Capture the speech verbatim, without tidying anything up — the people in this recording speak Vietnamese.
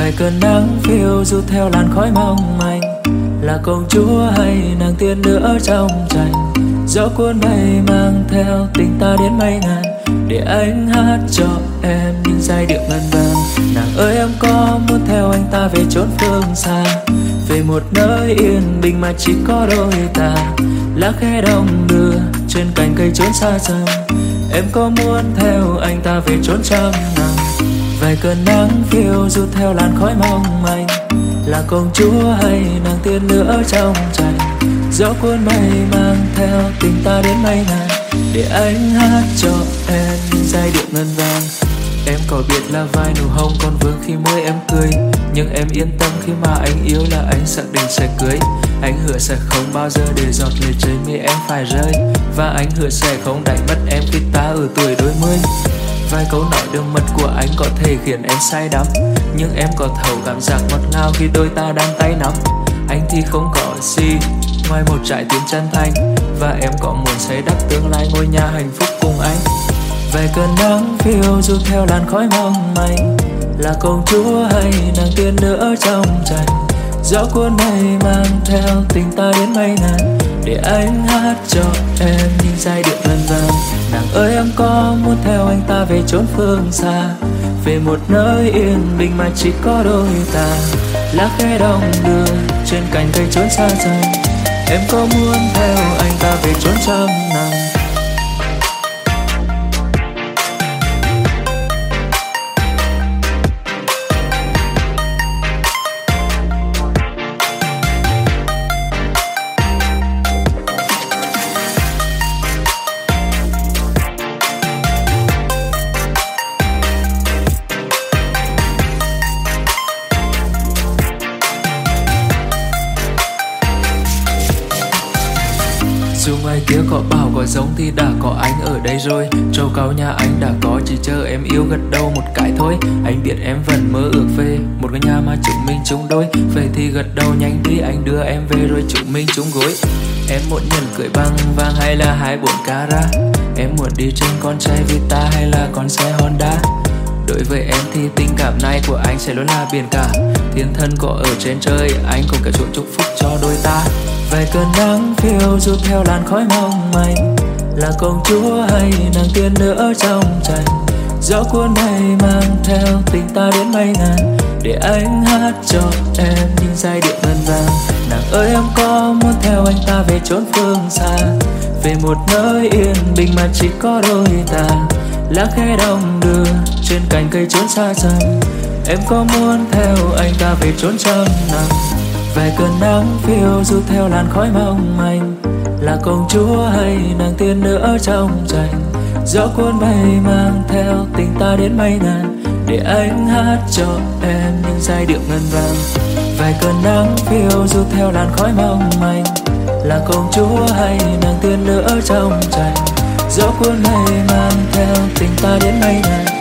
vài cơn nắng phiêu du theo làn khói mong manh, là công chúa hay nàng tiên nữa trong tranh. Gió cuốn bay mang theo tình ta đến mây ngàn, để anh hát cho em những giai điệu ngân vang. Nàng ơi em có muốn theo anh ta về chốn phương xa, về một nơi yên bình mà chỉ có đôi ta. Lá khẽ đong đưa trên cành cây trốn xa xăm, em có muốn theo anh ta về chốn trăm năm. Vài cơn nắng phiêu du theo làn khói mong manh, là công chúa hay nàng tiên nữa trong tranh. Gió cuốn bay mang theo tình ta đến mây ngàn, để anh hát cho em những giai điệu ngân vang. Em có biết là vai nụ hồng còn vương khi môi em cười, nhưng em yên tâm khi mà anh yêu là anh xác định sẽ cưới. Anh hứa sẽ không bao giờ để giọt lệ trên mi em phải rơi, và anh hứa sẽ không đánh mất em khi ta ở tuổi đôi mươi. Vài câu nói đường mật của anh có thể khiến em say đắm, nhưng em có thấu cảm giác ngọt ngào khi đôi ta đang tay nắm. Anh thì không có gì ngoài một trái tim chân thành, và em có muốn xây đắp tương lai ngôi nhà hạnh phúc cùng anh. Vài cơn nắng phiêu du theo làn khói mong manh, là công chúa hay nàng tiên nữa trong tranh. Gió cuốn bay mang theo tình ta đến mây ngàn, để anh hát cho em những giai điệu ngân vang. Nàng ơi em có muốn theo anh ta về chốn phương xa, về một nơi yên bình mà chỉ có đôi ta. Lá khẽ đong đưa trên cành cây trốn xa xăm, em có muốn theo anh ta về chốn trăm năm. Dù ngoài kia có bão có giông thì đã có anh ở đây rồi. Trâu cao nhà anh đã có, chỉ chờ em yêu gật đầu một cái thôi. Anh biết em vẫn mơ ước về một cái nhà mà chúng mình chung đôi. Vậy thì gật đầu nhanh đi, anh đưa em về rồi chúng mình chung gối. Em muốn nhận cưới bằng vàng hay là hai bốn carat? Em muốn đi trên con xe Vita hay là con xe Honda? Đối với em thì tình cảm này của anh sẽ luôn là biển cả. Thiên thần có ở trên trời, anh cũng cả chuộng chúc phúc cho đôi ta. Vài cơn nắng phiêu du theo làn khói mong manh, là công chúa hay nàng tiên nữa trong tranh. Gió cuốn bay mang theo tình ta đến mây ngàn, để anh hát cho em những giai điệu ngân vang. Nàng ơi em có muốn theo anh ta về chốn phương xa, về một nơi yên bình mà chỉ có đôi ta. Lá khẽ đong đưa trên cành cây trốn xa xăm, em có muốn theo anh ta về chốn trăm năm. Vài cơn nắng phiêu du theo làn khói mong manh, là công chúa hay nàng tiên nữa trong tranh. Gió cuốn bay mang theo tình ta đến mây ngàn, để anh hát cho em những giai điệu ngân vang. Vài cơn nắng phiêu du theo làn khói mong manh, là công chúa hay nàng tiên nữa trong tranh. Gió cuốn bay mang theo tình ta đến mây ngàn,